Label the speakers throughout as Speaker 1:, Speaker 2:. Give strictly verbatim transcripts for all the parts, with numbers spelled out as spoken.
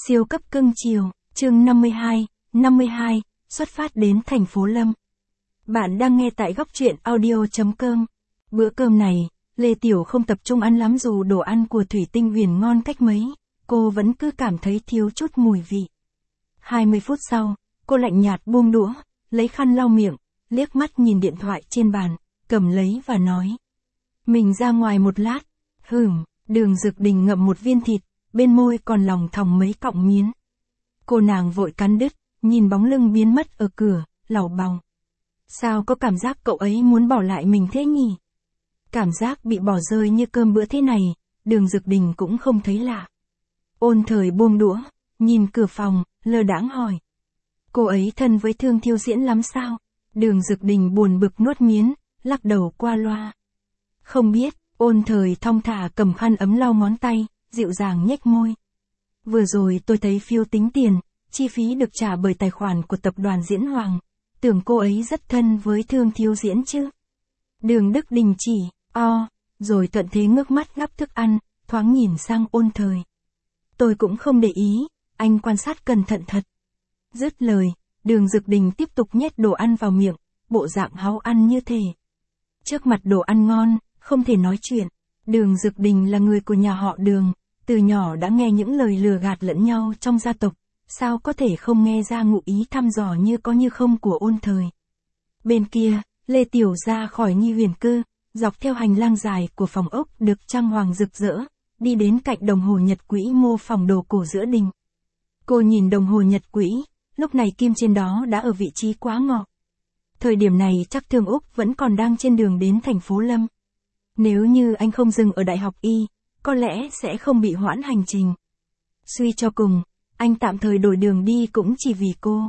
Speaker 1: Siêu cấp cưng chiều, chương năm mươi hai, năm mươi hai, xuất phát đến thành phố Lâm. Bạn đang nghe tại góc truyện audio.com. Bữa cơm này, Lê Tiểu không tập trung ăn lắm dù đồ ăn của Thủy Tinh Huyền ngon cách mấy, cô vẫn cứ cảm thấy thiếu chút mùi vị. hai mươi phút sau, cô lạnh nhạt buông đũa, lấy khăn lau miệng, liếc mắt nhìn điện thoại trên bàn, cầm lấy và nói. Mình ra ngoài một lát. Hửm, Đường Dực Đình ngậm một viên thịt, bên môi còn lòng thòng mấy cọng miến. Cô nàng vội cắn đứt, nhìn bóng lưng biến mất ở cửa, lảo bòng. Sao có cảm giác cậu ấy muốn bỏ lại mình thế nhỉ? Cảm giác bị bỏ rơi như cơm bữa thế này, Đường Dực Đình cũng không thấy lạ. Ôn Thời buông đũa, nhìn cửa phòng, lơ đãng hỏi. Cô ấy thân với Thương Thiêu Diễn lắm sao? Đường Dực Đình buồn bực nuốt miến, lắc đầu qua loa. Không biết. Ôn Thời thong thả cầm khăn ấm lau ngón tay, dịu dàng nhếch môi. Vừa rồi tôi thấy phiếu tính tiền, chi phí được trả bởi tài khoản của tập đoàn Diễn Hoàng. Tưởng cô ấy rất thân với Thương Thiêu Diễn chứ. Đường Đức Đình chỉ, o, rồi thuận thế ngước mắt gắp thức ăn, thoáng nhìn sang Ôn Thời. Tôi cũng không để ý, anh quan sát cẩn thận thật. Dứt lời, Đường Dực Đình tiếp tục nhét đồ ăn vào miệng, bộ dạng háu ăn như thể. Trước mặt đồ ăn ngon, không thể nói chuyện. Đường Dực Đình là người của nhà họ Đường, từ nhỏ đã nghe những lời lừa gạt lẫn nhau trong gia tộc, sao có thể không nghe ra ngụ ý thăm dò như có như không của Ôn Thời. Bên kia, Lê Tiểu ra khỏi Nghi Huyền Cư, dọc theo hành lang dài của phòng ốc được trang hoàng rực rỡ, đi đến cạnh đồng hồ nhật quỹ mô phỏng đồ cổ giữa đình. Cô nhìn đồng hồ nhật quỹ, lúc này kim trên đó đã ở vị trí quá ngọ. Thời điểm này chắc Thương Úc vẫn còn đang trên đường đến thành phố Lâm. Nếu như anh không dừng ở Đại học Y, có lẽ sẽ không bị hoãn hành trình. Suy cho cùng, anh tạm thời đổi đường đi cũng chỉ vì cô.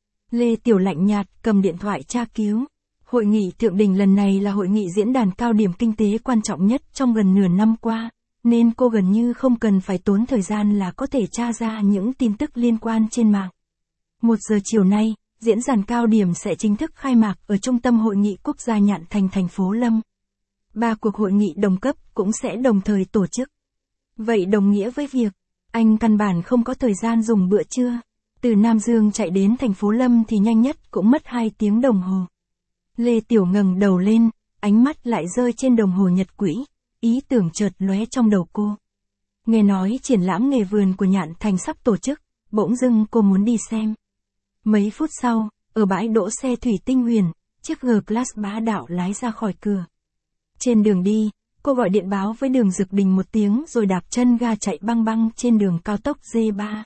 Speaker 1: Lê Tiểu lạnh nhạt cầm điện thoại tra cứu. Hội nghị thượng đỉnh lần này là hội nghị diễn đàn cao điểm kinh tế quan trọng nhất trong gần nửa năm qua, nên cô gần như không cần phải tốn thời gian là có thể tra ra những tin tức liên quan trên mạng. Một giờ chiều nay, diễn đàn cao điểm sẽ chính thức khai mạc ở Trung tâm Hội nghị Quốc gia Nhạn Thành thành phố Lâm. Ba cuộc hội nghị đồng cấp cũng sẽ đồng thời tổ chức. Vậy đồng nghĩa với việc, anh căn bản không có thời gian dùng bữa trưa. Từ Nam Dương chạy đến thành phố Lâm thì nhanh nhất cũng mất hai tiếng đồng hồ. Lê Tiểu ngẩng đầu lên, ánh mắt lại rơi trên đồng hồ nhật quỹ, ý tưởng chợt lóe trong đầu cô. Nghe nói triển lãm nghề vườn của Nhạn Thành sắp tổ chức, bỗng dưng cô muốn đi xem. Mấy phút sau, ở bãi đỗ xe Thủy Tinh Huyền, chiếc G-Class bá đạo lái ra khỏi cửa. Trên đường đi, cô gọi điện báo với Đường Dực Đình một tiếng rồi đạp chân ga chạy băng băng trên đường cao tốc D ba.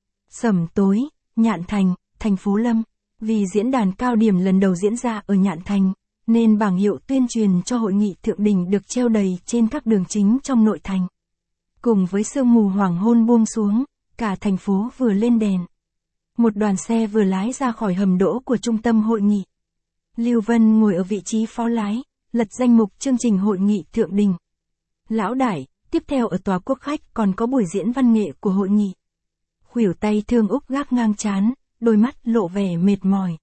Speaker 1: Sẩm tối, Nhạn Thành, thành phố Lâm. Vì diễn đàn cao điểm lần đầu diễn ra ở Nhạn Thành, nên bảng hiệu tuyên truyền cho hội nghị thượng đỉnh được treo đầy trên các đường chính trong nội thành. Cùng với sương mù hoàng hôn buông xuống, cả thành phố vừa lên đèn. Một đoàn xe vừa lái ra khỏi hầm đỗ của trung tâm hội nghị. Lưu Vân ngồi ở vị trí phó lái, lật danh mục chương trình hội nghị thượng đỉnh. Lão đại, tiếp theo ở tòa quốc khách còn có buổi diễn văn nghệ của hội nghị. Khuỷu tay Thương Úc gác ngang trán, đôi mắt lộ vẻ mệt mỏi.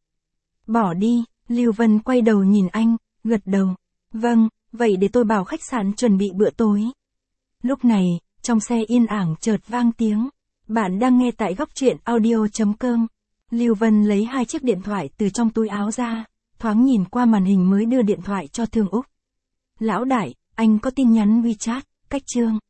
Speaker 1: Bỏ đi, Lưu Vân quay đầu nhìn anh, gật đầu. Vâng, vậy để tôi bảo khách sạn chuẩn bị bữa tối. Lúc này, trong xe yên ảng chợt vang tiếng. Bạn đang nghe tại góc truyện audio.com. Lưu Vân lấy hai chiếc điện thoại từ trong túi áo ra, thoáng nhìn qua màn hình mới đưa điện thoại cho Thương Úc. Lão đại, anh có tin nhắn WeChat, cách chương.